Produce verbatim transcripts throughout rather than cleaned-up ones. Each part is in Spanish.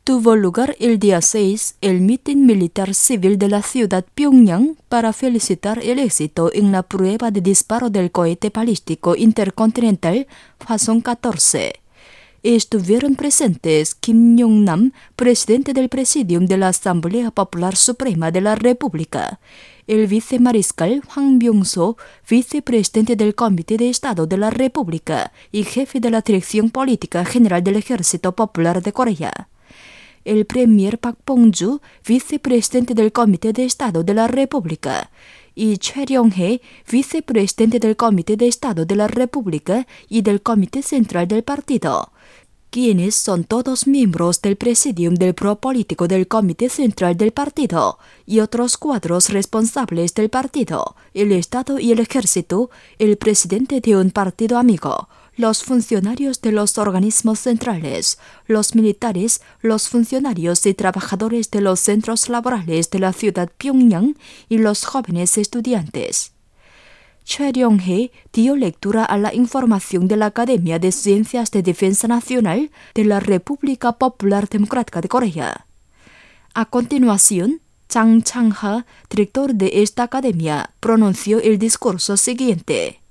Tuvo lugar el día seis el mitin militar civil de la ciudad Pyongyang para felicitar el éxito en la prueba de disparo del cohete balístico intercontinental Hwasong catorce. Estuvieron presentes Kim Yong-nam, presidente del Presidium de la Asamblea Popular Suprema de la República, el vicemariscal Hwang Byung-so, vicepresidente del Comité de Estado de la República y jefe de la Dirección Política General del Ejército Popular de Corea, el premier Park Bong-ju, vicepresidente del Comité de Estado de la República, y Choi Ryong-hae, vicepresidente del Comité de Estado de la República y del Comité Central del Partido, quienes son todos miembros del Presidium del Pro Político del Comité Central del Partido y otros cuadros responsables del partido, el Estado y el Ejército, el presidente de un partido amigo, los funcionarios de los organismos centrales, los militares, los funcionarios y trabajadores de los centros laborales de la ciudad Pyongyang y los jóvenes estudiantes. Choi Ryong-hae dio lectura a la información de la Academia de Ciencias de Defensa Nacional de la República Popular Democrática de Corea. A continuación, Chang Chang-ha, director de esta academia, pronunció el discurso siguiente.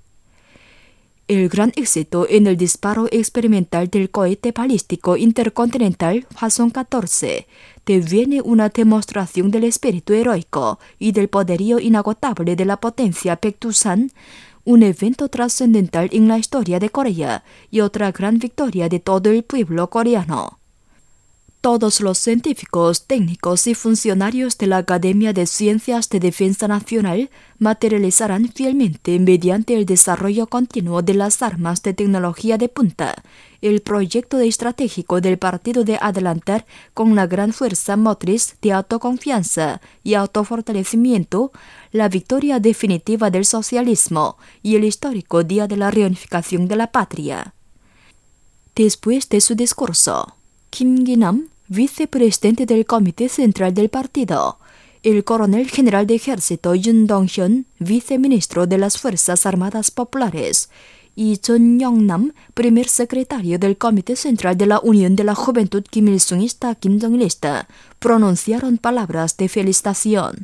El gran éxito en el disparo experimental del cohete balístico intercontinental Hwasong catorce deviene una demostración del espíritu heroico y del poderío inagotable de la potencia Baekdusan, un evento trascendental en la historia de Corea y otra gran victoria de todo el pueblo coreano. Todos los científicos, técnicos y funcionarios de la Academia de Ciencias de Defensa Nacional materializarán fielmente mediante el desarrollo continuo de las armas de tecnología de punta, el proyecto estratégico del partido de adelantar con la gran fuerza motriz de autoconfianza y autofortalecimiento la victoria definitiva del socialismo y el histórico día de la reunificación de la patria. Después de su discurso, Kim Gi-nam, vicepresidente del Comité Central del Partido, el coronel general de ejército Yoon Dong-hyun, viceministro de las Fuerzas Armadas Populares, y Chon Yong-nam, primer secretario del Comité Central de la Unión de la Juventud Kim Il-sungista Kim Jong-ilista, pronunciaron palabras de felicitación.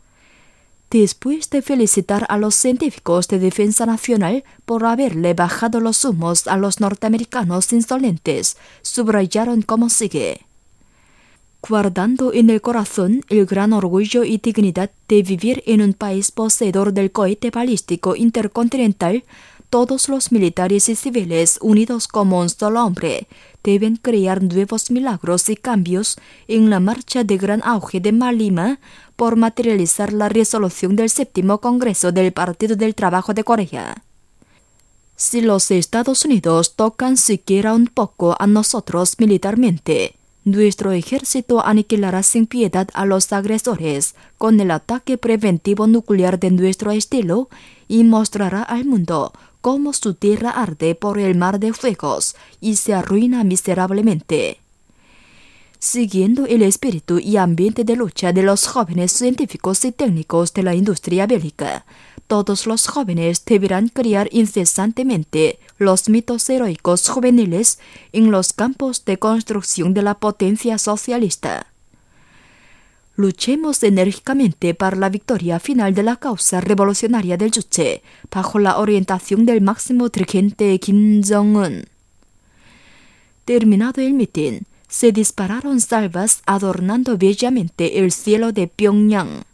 Después de felicitar a los científicos de defensa nacional por haberle bajado los humos a los norteamericanos insolentes, subrayaron como sigue. Guardando en el corazón el gran orgullo y dignidad de vivir en un país poseedor del cohete balístico intercontinental, todos los militares y civiles, unidos como un solo hombre, deben crear nuevos milagros y cambios en la marcha de gran auge de Malima por materializar la resolución del séptimo Congreso del Partido del Trabajo de Corea. Si los Estados Unidos tocan siquiera un poco a nosotros militarmente, nuestro ejército aniquilará sin piedad a los agresores con el ataque preventivo nuclear de nuestro estilo y mostrará al mundo cómo su tierra arde por el mar de fuegos y se arruina miserablemente. Siguiendo el espíritu y ambiente de lucha de los jóvenes científicos y técnicos de la industria bélica, todos los jóvenes deberán crear incesantemente los mitos heroicos juveniles en los campos de construcción de la potencia socialista. Luchemos enérgicamente para la victoria final de la causa revolucionaria del Juche, bajo la orientación del máximo dirigente Kim Jong-un. Terminado el mitin, se dispararon salvas adornando bellamente el cielo de Pyongyang.